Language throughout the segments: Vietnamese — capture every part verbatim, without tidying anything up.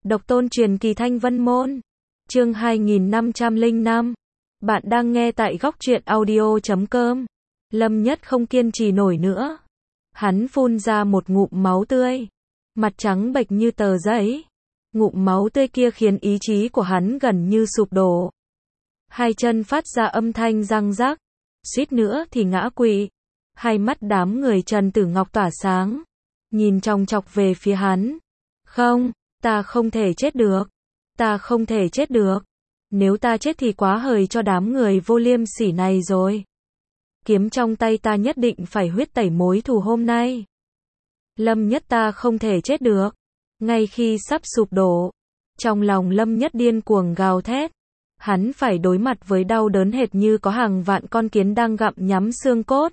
Độc tôn truyền kỳ Thanh Vân Môn. Chương hai nghìn năm trăm lẻ năm. Bạn đang nghe tại góc truyện audio chấm com. Lâm Nhất không kiên trì nổi nữa. Hắn phun ra một ngụm máu tươi. Mặt trắng bệch như tờ giấy. Ngụm máu tươi kia khiến ý chí của hắn gần như sụp đổ. Hai chân phát ra âm thanh răng rắc. Suýt nữa thì ngã quỵ. Hai mắt đám người Trần Tử Ngọc tỏa sáng. Nhìn chòng chọc về phía hắn. Không, ta không thể chết được. Ta không thể chết được. Nếu ta chết thì quá hời cho đám người vô liêm sỉ này rồi. Kiếm trong tay ta nhất định phải huyết tẩy mối thù hôm nay. Lâm Nhất ta không thể chết được. Ngay khi sắp sụp đổ, trong lòng Lâm Nhất điên cuồng gào thét. Hắn phải đối mặt với đau đớn hệt như có hàng vạn con kiến đang gặm nhắm xương cốt.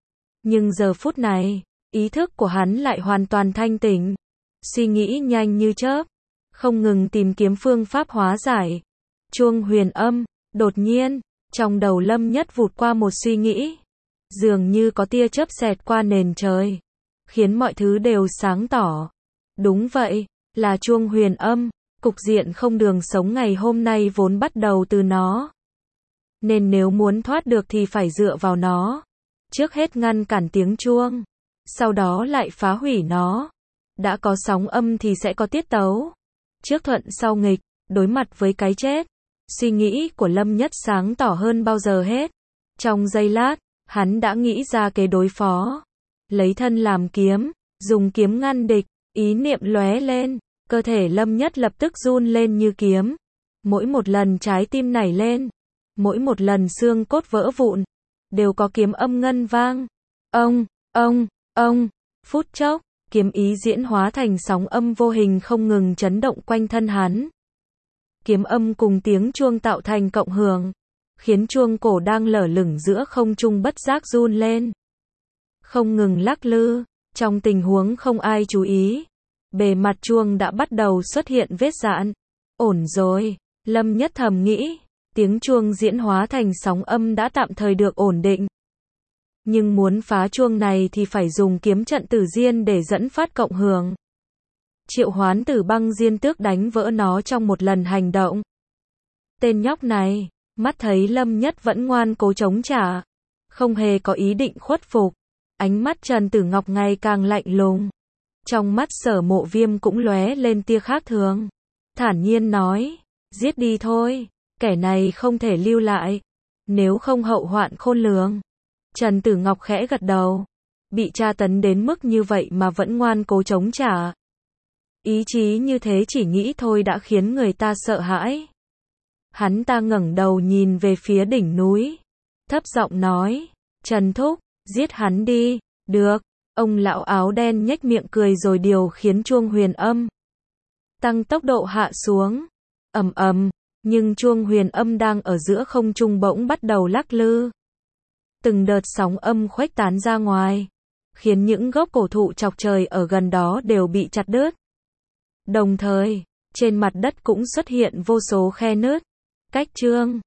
Nhưng giờ phút này, ý thức của hắn lại hoàn toàn thanh tỉnh. Suy nghĩ nhanh như chớp, không ngừng tìm kiếm phương pháp hóa giải. Chuông huyền âm, đột nhiên, trong đầu Lâm Nhất vụt qua một suy nghĩ. Dường như có tia chớp xẹt qua nền trời, khiến mọi thứ đều sáng tỏ. Đúng vậy, là chuông huyền âm, cục diện không đường sống ngày hôm nay vốn bắt đầu từ nó. Nên nếu muốn thoát được thì phải dựa vào nó. Trước hết ngăn cản tiếng chuông, sau đó lại phá hủy nó. Đã có sóng âm thì sẽ có tiết tấu. Trước thuận sau nghịch, đối mặt với cái chết. Suy nghĩ của Lâm Nhất sáng tỏ hơn bao giờ hết. Trong giây lát, hắn đã nghĩ ra kế đối phó. Lấy thân làm kiếm, dùng kiếm ngăn địch, ý niệm lóe lên, cơ thể Lâm Nhất lập tức run lên như kiếm. Mỗi một lần trái tim nảy lên, mỗi một lần xương cốt vỡ vụn, đều có kiếm âm ngân vang. Ông, ông, ông, phút chốc, kiếm ý diễn hóa thành sóng âm vô hình không ngừng chấn động quanh thân hắn. Kiếm âm cùng tiếng chuông tạo thành cộng hưởng, khiến chuông cổ đang lở lửng giữa không trung bất giác run lên. Không ngừng lắc lư, trong tình huống không ai chú ý. Bề mặt chuông đã bắt đầu xuất hiện vết rạn. Ổn rồi, Lâm Nhất thầm nghĩ, tiếng chuông diễn hóa thành sóng âm đã tạm thời được ổn định. Nhưng muốn phá chuông này thì phải dùng kiếm trận tử diên để dẫn phát cộng hưởng. Triệu hoán tử băng diên tước đánh vỡ nó trong một lần hành động. Tên nhóc này, mắt thấy Lâm Nhất vẫn ngoan cố chống trả, không hề có ý định khuất phục. Ánh mắt Trần Tử Ngọc ngày càng lạnh lùng. Trong mắt Sở Mộ Viêm cũng lóe lên tia khác thường. Thản nhiên nói, giết đi thôi, kẻ này không thể lưu lại, nếu không hậu hoạn khôn lường. Trần Tử Ngọc khẽ gật đầu. Bị tra tấn đến mức như vậy mà vẫn ngoan cố chống trả. Ý chí như thế chỉ nghĩ thôi đã khiến người ta sợ hãi. Hắn ta ngẩng đầu nhìn về phía đỉnh núi, thấp giọng nói, Trần Thúc, giết hắn đi. Được. Ông lão áo đen nhếch miệng cười rồi điều khiến chuông huyền âm tăng tốc độ hạ xuống. Ầm ầm, nhưng chuông huyền âm đang ở giữa không trung bỗng bắt đầu lắc lư. Từng đợt sóng âm khuếch tán ra ngoài, khiến những gốc cổ thụ chọc trời ở gần đó đều bị chặt đứt. Đồng thời, trên mặt đất cũng xuất hiện vô số khe nứt. Cách chương